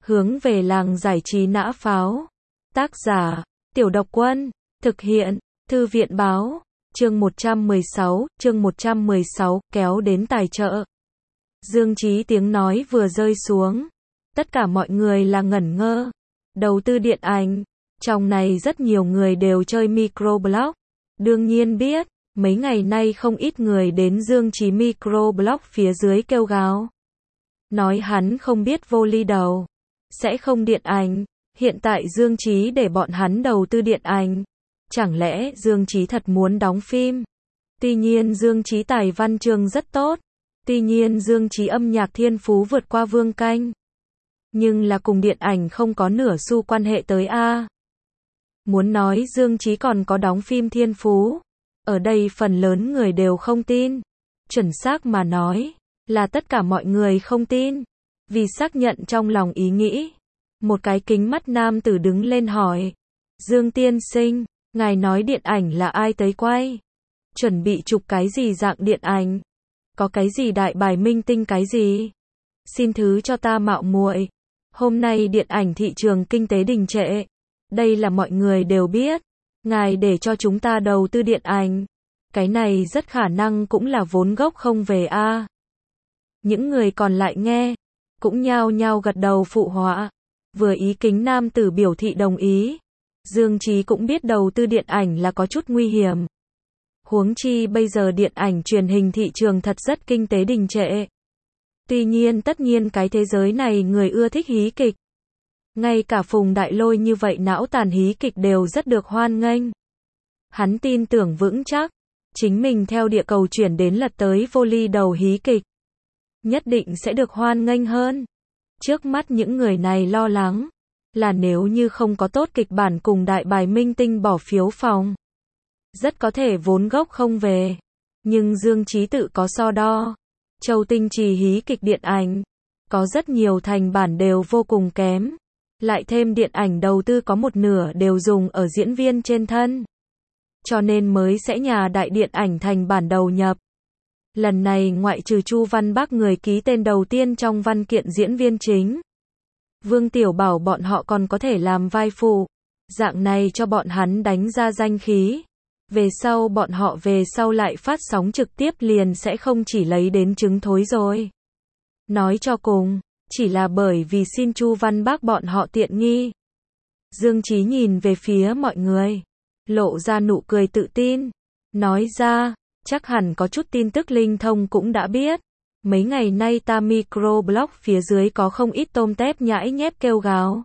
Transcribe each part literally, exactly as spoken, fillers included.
Hướng về làng giải trí nã pháo. Tác giả, Tiểu Độc Quân. Thực hiện, Thư viện Báo. Chương một trăm mười sáu, chương một trăm mười sáu, kéo đến tài trợ. Dương Chí tiếng nói vừa rơi xuống. Tất cả mọi người là ngẩn ngơ. Đầu tư điện ảnh. Trong này rất nhiều người đều chơi microblog. Đương nhiên biết, mấy ngày nay không ít người đến Dương Chí microblog phía dưới kêu gào. Nói hắn không biết vô ly đầu. Sẽ không điện ảnh. Hiện tại Dương Chí để bọn hắn đầu tư điện ảnh. Chẳng lẽ Dương Chí thật muốn đóng phim? Tuy nhiên Dương Chí tài văn chương rất tốt. Tuy nhiên Dương Chí âm nhạc thiên phú vượt qua Vương Canh. Nhưng là cùng điện ảnh không có nửa xu quan hệ tới a. Muốn nói Dương Chí còn có đóng phim thiên phú. Ở đây phần lớn người đều không tin. Chuẩn xác mà nói, là tất cả mọi người không tin. Vì xác nhận trong lòng ý nghĩ. Một cái kính mắt nam tử đứng lên hỏi. Dương tiên sinh, ngài nói điện ảnh là ai tới quay? Chuẩn bị chụp cái gì dạng điện ảnh? Có cái gì đại bài minh tinh cái gì? Xin thứ cho ta mạo muội. Hôm nay điện ảnh thị trường kinh tế đình trệ. Đây là mọi người đều biết. Ngài để cho chúng ta đầu tư điện ảnh. Cái này rất khả năng cũng là vốn gốc không về a. Những người còn lại nghe, cũng nhao nhao gật đầu phụ họa. Vừa ý kính nam tử biểu thị đồng ý. Dương Chí cũng biết đầu tư điện ảnh là có chút nguy hiểm. Huống chi bây giờ điện ảnh truyền hình thị trường thật rất kinh tế đình trệ. Tuy nhiên tất nhiên cái thế giới này người ưa thích hí kịch. Ngay cả Phùng Đại Lôi như vậy não tàn hí kịch đều rất được hoan nghênh. Hắn tin tưởng vững chắc, chính mình theo địa cầu chuyển đến lật tới vô ly đầu hí kịch. Nhất định sẽ được hoan nghênh hơn. Trước mắt những người này lo lắng, là nếu như không có tốt kịch bản cùng đại bài minh tinh bỏ phiếu phòng. Rất có thể vốn gốc không về. Nhưng Dương Chí tự có so đo. Châu Tinh Trì hí kịch điện ảnh. Có rất nhiều thành bản đều vô cùng kém. Lại thêm điện ảnh đầu tư có một nửa đều dùng ở diễn viên trên thân. Cho nên mới sẽ nhà đại điện ảnh thành bản đầu nhập. Lần này ngoại trừ Chu Văn Bác người ký tên đầu tiên trong văn kiện diễn viên chính. Vương Tiểu Bảo bọn họ còn có thể làm vai phụ. Dạng này cho bọn hắn đánh ra danh khí. Về sau bọn họ về sau lại phát sóng trực tiếp liền sẽ không chỉ lấy đến trứng thối rồi. Nói cho cùng, chỉ là bởi vì xin Chu Văn Bác bọn họ tiện nghi. Dương Chí nhìn về phía mọi người, lộ ra nụ cười tự tin, nói ra, chắc hẳn có chút tin tức linh thông cũng đã biết. Mấy ngày nay ta microblog phía dưới có không ít tôm tép nhãi nhép kêu gào.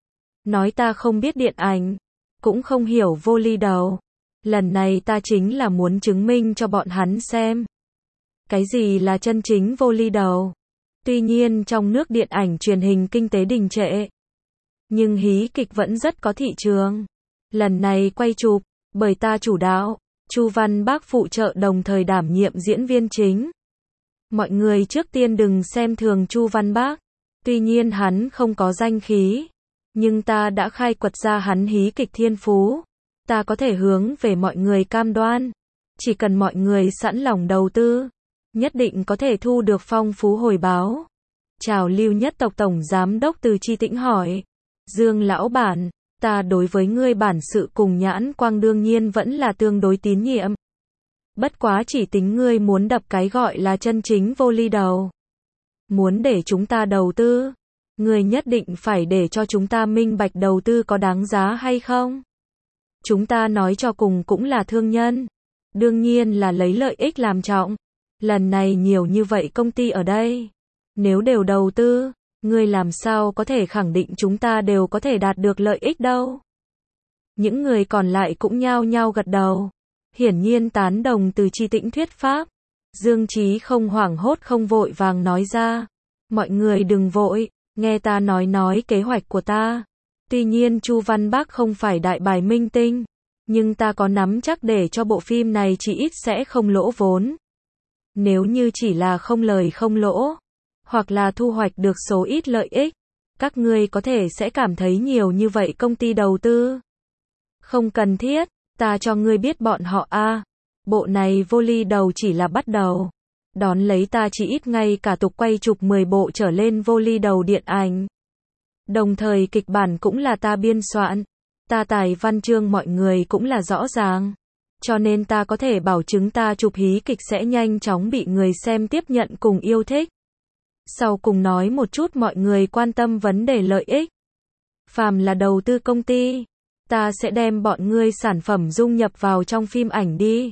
Nói ta không biết điện ảnh, cũng không hiểu vô ly đầu. Lần này ta chính là muốn chứng minh cho bọn hắn xem. Cái gì là chân chính vô ly đầu? Tuy nhiên trong nước điện ảnh truyền hình kinh tế đình trệ. Nhưng hí kịch vẫn rất có thị trường. Lần này quay chụp, bởi ta chủ đạo, Chu Văn Bác phụ trợ đồng thời đảm nhiệm diễn viên chính. Mọi người trước tiên đừng xem thường Chu Văn Bác. Tuy nhiên hắn không có danh khí. Nhưng ta đã khai quật ra hắn hí kịch thiên phú. Ta có thể hướng về mọi người cam đoan. Chỉ cần mọi người sẵn lòng đầu tư. Nhất định có thể thu được phong phú hồi báo. Chào Lưu Nhất tộc Tổng Giám đốc Từ Chi Tĩnh hỏi. Dương lão bản, ta đối với ngươi bản sự cùng nhãn quang đương nhiên vẫn là tương đối tín nhiệm. Bất quá chỉ tính ngươi muốn đập cái gọi là chân chính vô ly đầu. Muốn để chúng ta đầu tư. Ngươi nhất định phải để cho chúng ta minh bạch đầu tư có đáng giá hay không. Chúng ta nói cho cùng cũng là thương nhân. Đương nhiên là lấy lợi ích làm trọng. Lần này nhiều như vậy công ty ở đây. Nếu đều đầu tư, ngươi làm sao có thể khẳng định chúng ta đều có thể đạt được lợi ích đâu. Những người còn lại cũng nhao nhao gật đầu. Hiển nhiên tán đồng Từ Chi Tĩnh thuyết pháp. Dương Chí không hoảng hốt không vội vàng nói ra. Mọi người đừng vội, nghe ta nói nói kế hoạch của ta. Tuy nhiên Chu Văn Bác không phải đại bài minh tinh. Nhưng ta có nắm chắc để cho bộ phim này chỉ ít sẽ không lỗ vốn. Nếu như chỉ là không lời không lỗ, hoặc là thu hoạch được số ít lợi ích, các ngươi có thể sẽ cảm thấy nhiều như vậy công ty đầu tư. Không cần thiết, ta cho ngươi biết bọn họ a. Bộ này vô ly đầu chỉ là bắt đầu. Đón lấy ta chỉ ít ngay cả tục quay chụp mười bộ trở lên vô ly đầu điện ảnh. Đồng thời kịch bản cũng là ta biên soạn. Ta tài văn chương mọi người cũng là rõ ràng. Cho nên ta có thể bảo chứng ta chụp hí kịch sẽ nhanh chóng bị người xem tiếp nhận cùng yêu thích. Sau cùng nói một chút mọi người quan tâm vấn đề lợi ích. Phàm là đầu tư công ty, ta sẽ đem bọn ngươi sản phẩm dung nhập vào trong phim ảnh đi.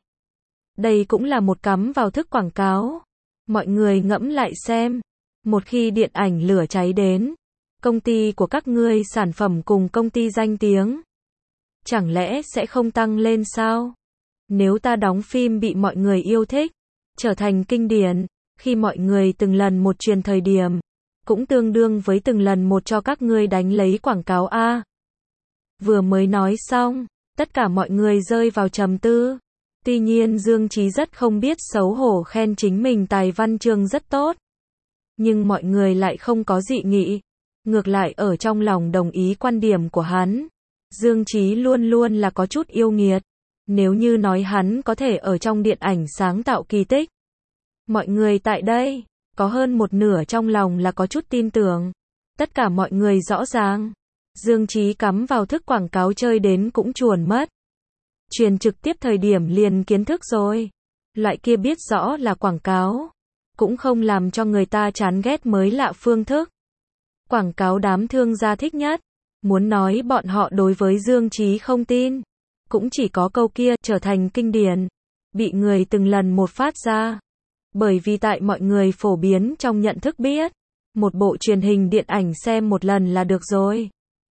Đây cũng là một cắm vào thức quảng cáo. Mọi người ngẫm lại xem, một khi điện ảnh lửa cháy đến, công ty của các ngươi sản phẩm cùng công ty danh tiếng, chẳng lẽ sẽ không tăng lên sao? Nếu ta đóng phim bị mọi người yêu thích, trở thành kinh điển, khi mọi người từng lần một truyền thời điểm, cũng tương đương với từng lần một cho các ngươi đánh lấy quảng cáo a. Vừa mới nói xong, tất cả mọi người rơi vào trầm tư. Tuy nhiên Dương Chí rất không biết xấu hổ khen chính mình tài văn chương rất tốt. Nhưng mọi người lại không có dị nghị. Ngược lại ở trong lòng đồng ý quan điểm của hắn. Dương Chí luôn luôn là có chút yêu nghiệt. Nếu như nói hắn có thể ở trong điện ảnh sáng tạo kỳ tích. Mọi người tại đây, có hơn một nửa trong lòng là có chút tin tưởng. Tất cả mọi người rõ ràng. Dương Chí cắm vào thức quảng cáo chơi đến cũng chuồn mất. Truyền trực tiếp thời điểm liền kiến thức rồi. Loại kia biết rõ là quảng cáo. Cũng không làm cho người ta chán ghét mới lạ phương thức. Quảng cáo đám thương gia thích nhất. Muốn nói bọn họ đối với Dương Chí không tin. Cũng chỉ có câu kia trở thành kinh điển. Bị người từng lần một phát ra. Bởi vì tại mọi người phổ biến trong nhận thức biết. Một bộ truyền hình điện ảnh xem một lần là được rồi.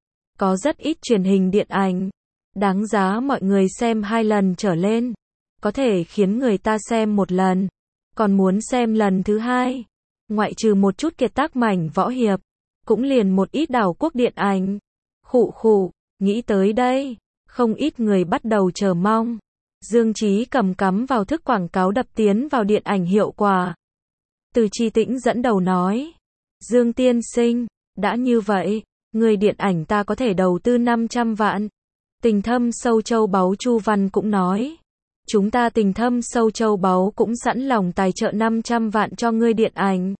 Có rất ít truyền hình điện ảnh. Đáng giá mọi người xem hai lần trở lên. Có thể khiến người ta xem một lần. Còn muốn xem lần thứ hai. Ngoại trừ một chút kiệt tác mảnh võ hiệp. Cũng liền một ít đảo quốc điện ảnh. Khụ khụ, nghĩ tới đây. Không ít người bắt đầu chờ mong. Dương Chí cầm cắm vào thức quảng cáo đập tiến vào điện ảnh hiệu quả. Từ Chi Tĩnh dẫn đầu nói. Dương tiên sinh, đã như vậy, người điện ảnh ta có thể đầu tư năm trăm vạn. Tình thâm sâu châu báu Chu Văn cũng nói. Chúng ta tình thâm sâu châu báu cũng sẵn lòng tài trợ năm trăm vạn cho ngươi điện ảnh.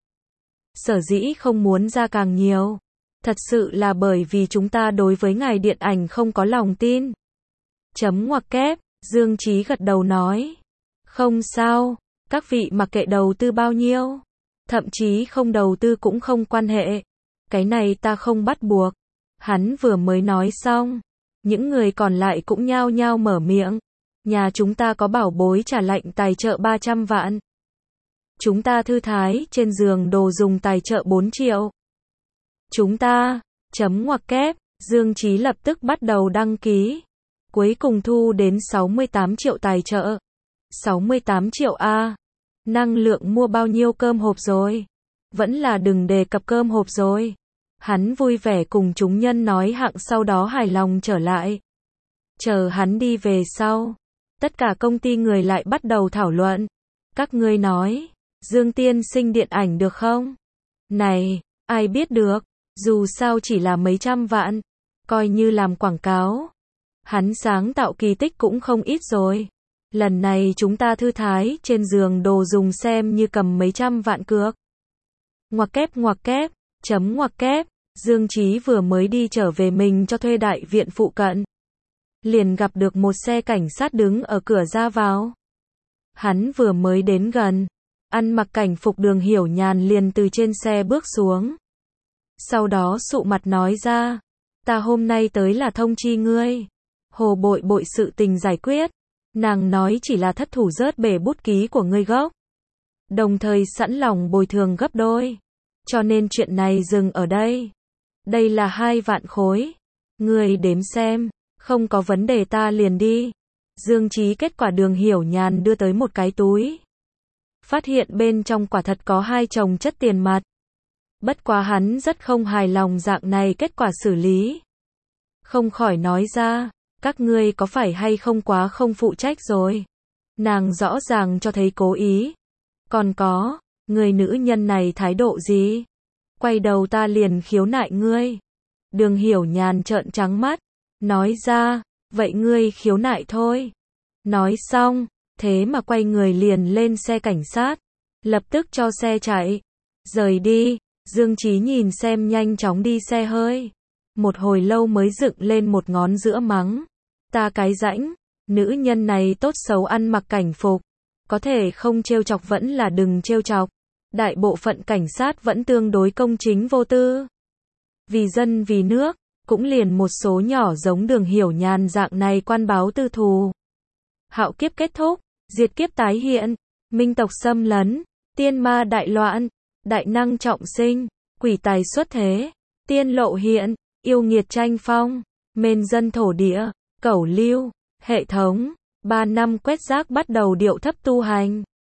Sở dĩ không muốn ra càng nhiều. Thật sự là bởi vì chúng ta đối với ngài điện ảnh không có lòng tin. Chấm ngoặc kép, Dương Chí gật đầu nói. Không sao, các vị mặc kệ đầu tư bao nhiêu. Thậm chí không đầu tư cũng không quan hệ. Cái này ta không bắt buộc. Hắn vừa mới nói xong. Những người còn lại cũng nhao nhao mở miệng. Nhà chúng ta có bảo bối trả lệnh tài trợ ba trăm vạn. Chúng ta thư thái trên giường đồ dùng tài trợ bốn triệu. Chúng ta, chấm ngoặc kép, Dương Chí lập tức bắt đầu đăng ký. Cuối cùng thu đến sáu mươi tám triệu tài trợ. sáu mươi tám triệu a. Năng lượng mua bao nhiêu cơm hộp rồi? Vẫn là đừng đề cập cơm hộp rồi. Hắn vui vẻ cùng chúng nhân nói hạng sau đó hài lòng trở lại. Chờ hắn đi về sau. Tất cả công ty người lại bắt đầu thảo luận. Các ngươi nói, Dương tiên sinh điện ảnh được không? Này, ai biết được, dù sao chỉ là mấy trăm vạn. Coi như làm quảng cáo. Hắn sáng tạo kỳ tích cũng không ít rồi. Lần này chúng ta thư thái trên giường đồ dùng xem như cầm mấy trăm vạn cược. Ngoặc kép ngoặc kép, chấm ngoặc kép, Dương Chí vừa mới đi trở về mình cho thuê đại viện phụ cận. Liền gặp được một xe cảnh sát đứng ở cửa ra vào. Hắn vừa mới đến gần. Ăn mặc cảnh phục Đường Hiểu Nhàn liền từ trên xe bước xuống. Sau đó sụ mặt nói ra. Ta hôm nay tới là thông chi ngươi. Hồ bội bội sự tình giải quyết. Nàng nói chỉ là thất thủ rớt bể bút ký của ngươi gốc. Đồng thời sẵn lòng bồi thường gấp đôi. Cho nên chuyện này dừng ở đây. Đây là hai vạn khối. Ngươi đếm xem. Không có vấn đề ta liền đi. Dương Chí kết quả Đường Hiểu Nhàn đưa tới một cái túi. Phát hiện bên trong quả thật có hai chồng chất tiền mặt. Bất quá hắn rất không hài lòng dạng này kết quả xử lý. Không khỏi nói ra. Các ngươi có phải hay không quá không phụ trách rồi. Nàng rõ ràng cho thấy cố ý. Còn có, người nữ nhân này thái độ gì? Quay đầu ta liền khiếu nại ngươi. Đường Hiểu Nhàn trợn trắng mắt. Nói ra, vậy ngươi khiếu nại thôi. Nói xong, thế mà quay người liền lên xe cảnh sát. Lập tức cho xe chạy. Rời đi, Dương Chí nhìn xem nhanh chóng đi xe hơi. Một hồi lâu mới dựng lên một ngón giữa mắng. Ta cái rãnh, nữ nhân này tốt xấu ăn mặc cảnh phục. Có thể không trêu chọc vẫn là đừng trêu chọc. Đại bộ phận cảnh sát vẫn tương đối công chính vô tư. Vì dân vì nước, cũng liền một số nhỏ giống Đường Hiểu Nhàn dạng này quan báo tư thù. Hạo kiếp kết thúc, diệt kiếp tái hiện, minh tộc xâm lấn, tiên ma đại loạn, đại năng trọng sinh, quỷ tài xuất thế, tiên lộ hiện, yêu nghiệt tranh phong, mên dân thổ địa, cẩu lưu, hệ thống, ba năm quét rác bắt đầu điệu thấp tu hành.